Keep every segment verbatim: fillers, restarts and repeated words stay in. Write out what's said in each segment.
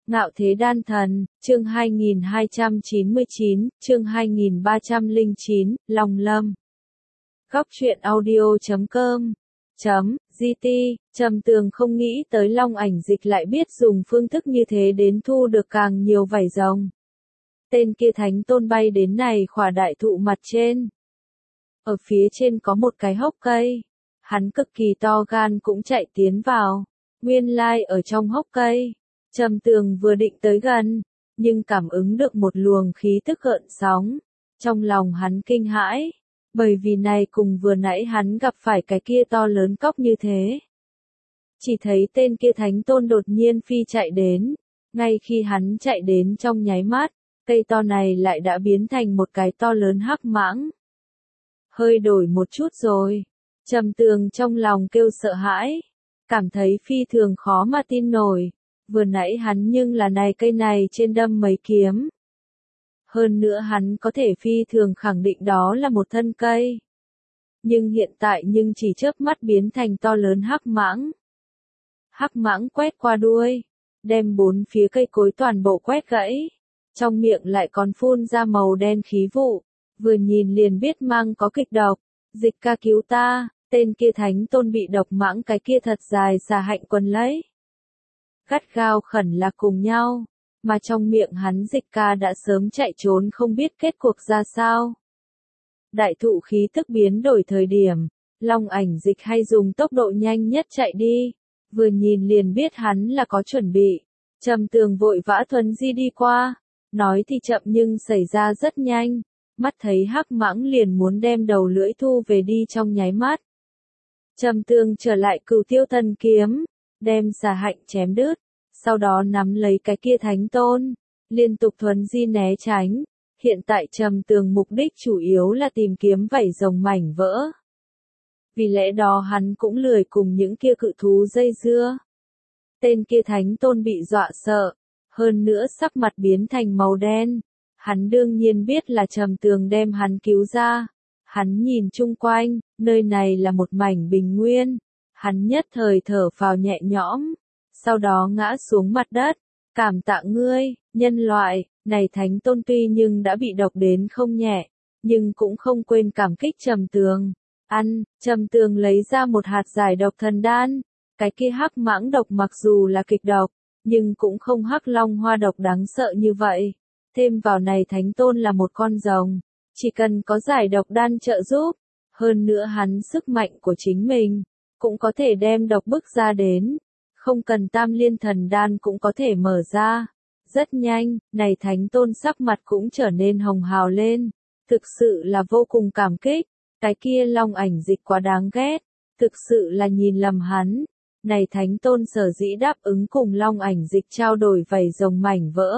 Ngạo Thế Đan Thần, chương hai nghìn hai trăm chín mươi chín, chương hai nghìn ba trăm lẻ chín, Long Lâm. Góc truyện audio chấm com chấm gt, Trầm Tường không nghĩ tới Long Ảnh Dịch lại biết dùng phương thức như thế đến thu được càng nhiều vảy rồng. Tên kia thánh tôn bay đến này khỏa đại thụ mặt trên. Ở phía trên có một cái hốc cây. Hắn cực kỳ to gan cũng chạy tiến vào. Nguyên lai ở trong hốc cây. Trầm Tường vừa định tới gần, nhưng cảm ứng được một luồng khí tức gợn sóng. Trong lòng hắn kinh hãi, bởi vì này cùng vừa nãy hắn gặp phải cái kia to lớn cóc như thế. Chỉ thấy tên kia thánh tôn đột nhiên phi chạy đến, ngay khi hắn chạy đến trong nháy mắt, cây to này lại đã biến thành một cái to lớn hắc mãng. Hơi đổi một chút rồi, Trầm Tường trong lòng kêu sợ hãi, cảm thấy phi thường khó mà tin nổi. Vừa nãy hắn nhưng là này cây này trên đâm mấy kiếm. Hơn nữa hắn có thể phi thường khẳng định đó là một thân cây. Nhưng hiện tại nhưng chỉ chớp mắt biến thành to lớn hắc mãng. Hắc mãng quét qua đuôi, đem bốn phía cây cối toàn bộ quét gãy. Trong miệng lại còn phun ra màu đen khí vụ, vừa nhìn liền biết mang có kịch độc. Dịch ca cứu ta, tên kia thánh tôn bị độc mãng cái kia thật dài xà hạnh quần lấy. Gắt gao khẩn là cùng nhau, mà trong miệng hắn Dịch ca đã sớm chạy trốn không biết kết cuộc ra sao. Đại thụ khí tức biến đổi thời điểm, Long Ảnh Dịch hay dùng tốc độ nhanh nhất chạy đi, vừa nhìn liền biết hắn là có chuẩn bị. Trầm Tường vội vã thuấn di đi qua, nói thì chậm nhưng xảy ra rất nhanh, mắt thấy hắc mãng liền muốn đem đầu lưỡi thu về đi trong nháy mắt. Trầm Tường trở lại Cửu Tiêu Thần kiếm, đem xà hạnh chém đứt, sau đó nắm lấy cái kia thánh tôn, liên tục thuấn di né tránh. Hiện tại Trầm Tường mục đích chủ yếu là tìm kiếm vảy rồng mảnh vỡ. Vì lẽ đó hắn cũng lười cùng những kia cự thú dây dưa. Tên kia thánh tôn bị dọa sợ, hơn nữa sắc mặt biến thành màu đen. Hắn đương nhiên biết là Trầm Tường đem hắn cứu ra. Hắn nhìn chung quanh, nơi này là một mảnh bình nguyên. Hắn nhất thời thở phào nhẹ nhõm, sau đó ngã xuống mặt đất, cảm tạ ngươi, nhân loại, này thánh tôn tuy nhưng đã bị độc đến không nhẹ, nhưng cũng không quên cảm kích Trầm Tường. Ăn, Trầm Tường lấy ra một hạt giải độc thần đan, cái kia hắc mãng độc mặc dù là kịch độc, nhưng cũng không hắc long hoa độc đáng sợ như vậy. Thêm vào này thánh tôn là một con rồng, chỉ cần có giải độc đan trợ giúp, hơn nữa hắn sức mạnh của chính mình cũng có thể đem độc bức ra đến, không cần tam liên thần đan cũng có thể mở ra. Rất nhanh, này thánh tôn sắc mặt cũng trở nên hồng hào lên, thực sự là vô cùng cảm kích, cái kia Long Ảnh Dịch quá đáng ghét, thực sự là nhìn lầm hắn. Này thánh tôn sở dĩ đáp ứng cùng Long Ảnh Dịch trao đổi vảy rồng mảnh vỡ,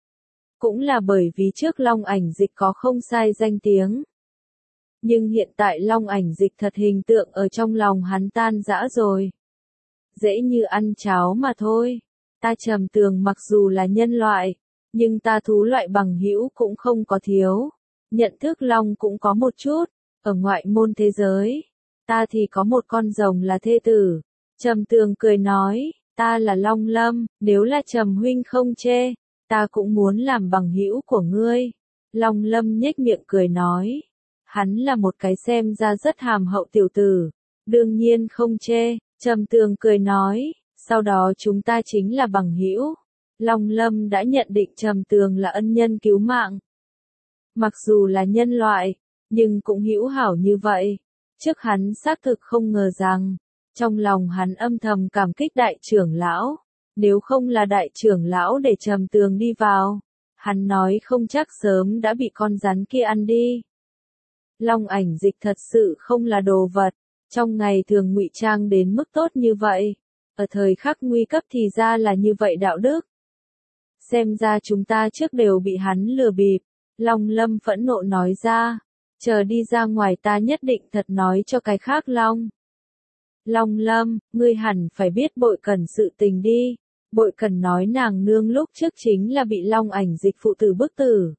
cũng là bởi vì trước Long Ảnh Dịch có không sai danh tiếng. Nhưng hiện tại Long Ảnh Dịch thật hình tượng ở trong lòng hắn tan rã rồi. Dễ như ăn cháo mà thôi. Ta Trầm Tường mặc dù là nhân loại, nhưng ta thú loại bằng hữu cũng không có thiếu. Nhận thức Long cũng có một chút, ở ngoại môn thế giới. Ta thì có một con rồng là thê tử. Trầm Tường cười nói, ta là Long Lâm, nếu là Trầm huynh không chê, ta cũng muốn làm bằng hữu của ngươi. Long Lâm nhếch miệng cười nói, hắn là một cái xem ra rất hàm hậu tiểu tử, đương nhiên không chê. Trầm Tường cười nói, sau đó chúng ta chính là bằng hữu. Long Lâm đã nhận định Trầm Tường là ân nhân cứu mạng. Mặc dù là nhân loại, nhưng cũng hữu hảo như vậy. Trước hắn xác thực không ngờ rằng, trong lòng hắn âm thầm cảm kích đại trưởng lão. Nếu không là đại trưởng lão để Trầm Tường đi vào, hắn nói không chắc sớm đã bị con rắn kia ăn đi. Long Ảnh Dịch thật sự không là đồ vật, trong ngày thường ngụy trang đến mức tốt như vậy, ở thời khắc nguy cấp thì ra là như vậy đạo đức. Xem ra chúng ta trước đều bị hắn lừa bịp, Long Lâm phẫn nộ nói ra, chờ đi ra ngoài ta nhất định thật nói cho cái khác Long. Long Lâm, ngươi hẳn phải biết Bội Cẩn sự tình đi. Bội Cẩn nói nàng nương lúc trước chính là bị Long Ảnh Dịch phụ tử bức tử.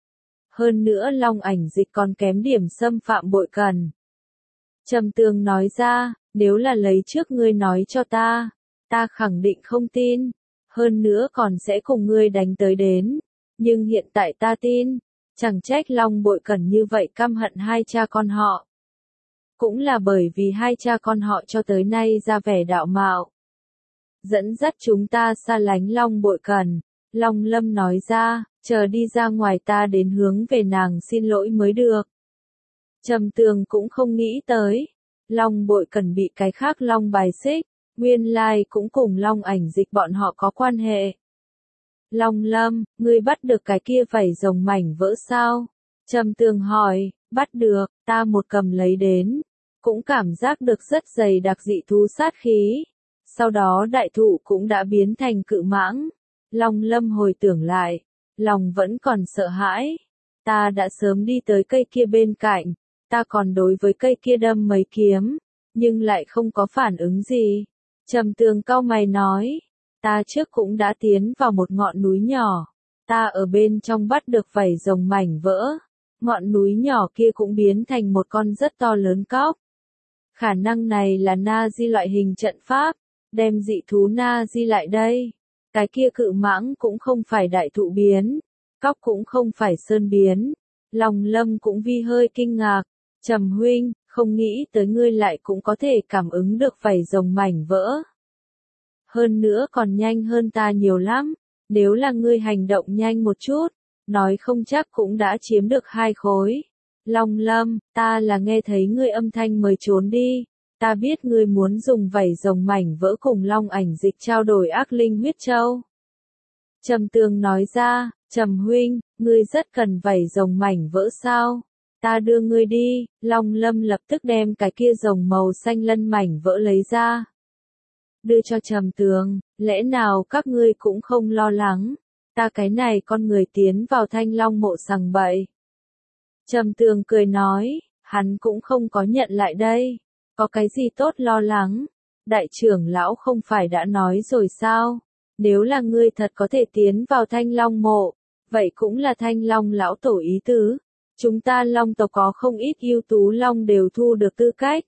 Hơn nữa Long Ảnh Dịch còn kém điểm xâm phạm Bội Cẩn. Trầm Tường nói ra, nếu là lấy trước ngươi nói cho ta, ta khẳng định không tin. hơn nữa còn sẽ cùng ngươi đánh tới đến. Nhưng hiện tại ta tin, chẳng trách Long Bội Cẩn như vậy căm hận hai cha con họ. Cũng là bởi vì hai cha con họ cho tới nay ra vẻ đạo mạo. Dẫn dắt chúng ta xa lánh Long Bội Cẩn, Long Lâm nói ra, chờ đi ra ngoài ta đến hướng về nàng xin lỗi mới được. Trầm Tường cũng không nghĩ tới, Long Bội Cẩn bị cái khác Long bài xích, nguyên lai cũng cùng Long Ảnh Dịch bọn họ có quan hệ. Long Lâm, ngươi bắt được cái kia vảy rồng mảnh vỡ sao? Trầm Tường hỏi, bắt được, ta một cầm lấy đến, cũng cảm giác được rất dày đặc dị thú sát khí. Sau đó đại thụ cũng đã biến thành cự mãng. Long Lâm hồi tưởng lại, lòng vẫn còn sợ hãi. Ta đã sớm đi tới cây kia bên cạnh, ta còn đối với cây kia đâm mấy kiếm, nhưng lại không có phản ứng gì. Trầm Tường cau mày nói, ta trước cũng đã tiến vào một ngọn núi nhỏ, ta ở bên trong bắt được vảy rồng mảnh vỡ, ngọn núi nhỏ kia cũng biến thành một con rất to lớn cóc. Khả năng này là na di loại hình trận pháp, đem dị thú na di lại đây. Cái kia cự mãng cũng không phải đại thụ biến, cóc cũng không phải sơn biến. Long Lâm cũng vi hơi kinh ngạc, Trầm huynh, không nghĩ tới ngươi lại cũng có thể cảm ứng được vảy rồng mảnh vỡ. Hơn nữa còn nhanh hơn ta nhiều lắm, nếu là ngươi hành động nhanh một chút, nói không chắc cũng đã chiếm được hai khối. Long Lâm, ta là nghe thấy ngươi âm thanh mới trốn đi, ta biết ngươi muốn dùng vảy rồng mảnh vỡ cùng Long Ảnh Dịch trao đổi ác linh huyết châu. Trầm Tường nói ra, Trầm huynh, ngươi rất cần vảy rồng mảnh vỡ sao? Ta đưa ngươi đi. Long Lâm lập tức đem cái kia rồng màu xanh lân mảnh vỡ lấy ra. Đưa cho Trầm Tường, lẽ nào các ngươi cũng không lo lắng, ta cái này con người tiến vào Thanh Long mộ sằng bậy. Trầm Tường cười nói, hắn cũng không có nhận lại đây, có cái gì tốt lo lắng, đại trưởng lão không phải đã nói rồi sao, nếu là ngươi thật có thể tiến vào Thanh Long mộ, vậy cũng là Thanh Long lão tổ ý tứ, chúng ta Long tộc có không ít ưu tú Long đều thu được tư cách.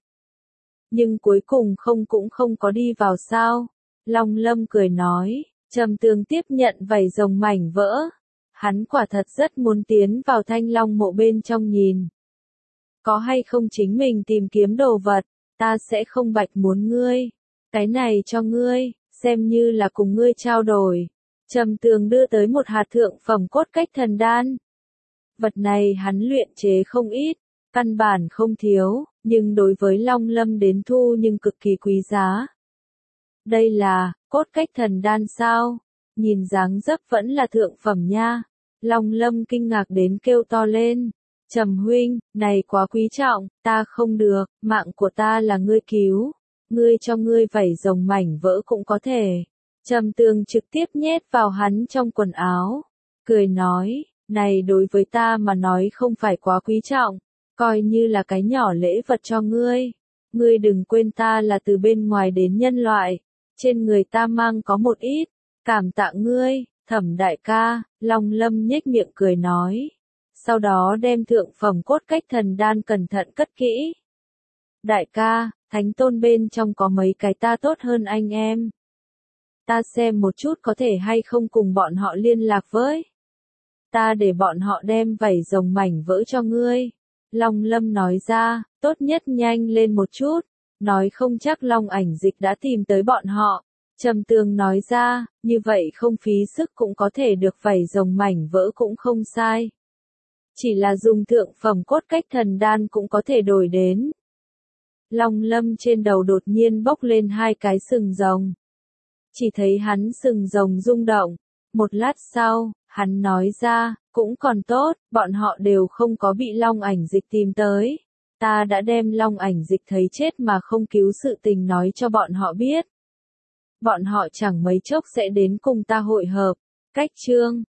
Nhưng cuối cùng không cũng không có đi vào sao, Long Lâm cười nói, Trầm Tường tiếp nhận vảy rồng mảnh vỡ. Hắn quả thật rất muốn tiến vào Thanh Long mộ bên trong nhìn. Có hay không chính mình tìm kiếm đồ vật, ta sẽ không bạch muốn ngươi. Cái này cho ngươi, xem như là cùng ngươi trao đổi. Trầm Tường đưa tới một hạt thượng phẩm cốt cách thần đan. Vật này hắn luyện chế không ít, căn bản không thiếu, nhưng đối với Long Lâm đến thu nhưng cực kỳ quý giá. Đây là, cốt cách thần đan sao? Nhìn dáng dấp vẫn là thượng phẩm nha. Long Lâm kinh ngạc đến kêu to lên. Trầm huynh, này quá quý trọng, ta không được, mạng của ta là ngươi cứu. Ngươi cho ngươi vảy rồng mảnh vỡ cũng có thể. Trầm Tường trực tiếp nhét vào hắn trong quần áo. Cười nói, này đối với ta mà nói không phải quá quý trọng, coi như là cái nhỏ lễ vật cho ngươi. Ngươi đừng quên ta là từ bên ngoài đến nhân loại, trên người ta mang có một ít, cảm tạ ngươi, Thẩm đại ca. Long Lâm nhếch miệng cười nói. Sau đó đem thượng phẩm cốt cách thần đan cẩn thận cất kỹ. Đại ca, thánh tôn bên trong có mấy cái ta tốt hơn anh em. Ta xem một chút có thể hay không cùng bọn họ liên lạc với. Ta để bọn họ đem vảy rồng mảnh vỡ cho ngươi. Long Lâm nói ra, tốt nhất nhanh lên một chút. Nói không chắc Long Ảnh Dịch đã tìm tới bọn họ. Trầm Tường nói ra, như vậy không phí sức cũng có thể được vảy rồng mảnh vỡ cũng không sai. Chỉ là dùng thượng phẩm cốt cách thần đan cũng có thể đổi đến. Long Lâm trên đầu đột nhiên bốc lên hai cái sừng rồng. Chỉ thấy hắn sừng rồng rung động. Một lát sau, hắn nói ra, cũng còn tốt, bọn họ đều không có bị Long Ảnh Dịch tìm tới. Ta đã đem Long Ảnh Dịch thấy chết mà không cứu sự tình nói cho bọn họ biết. Bọn họ chẳng mấy chốc sẽ đến cùng ta hội hợp. Cách chương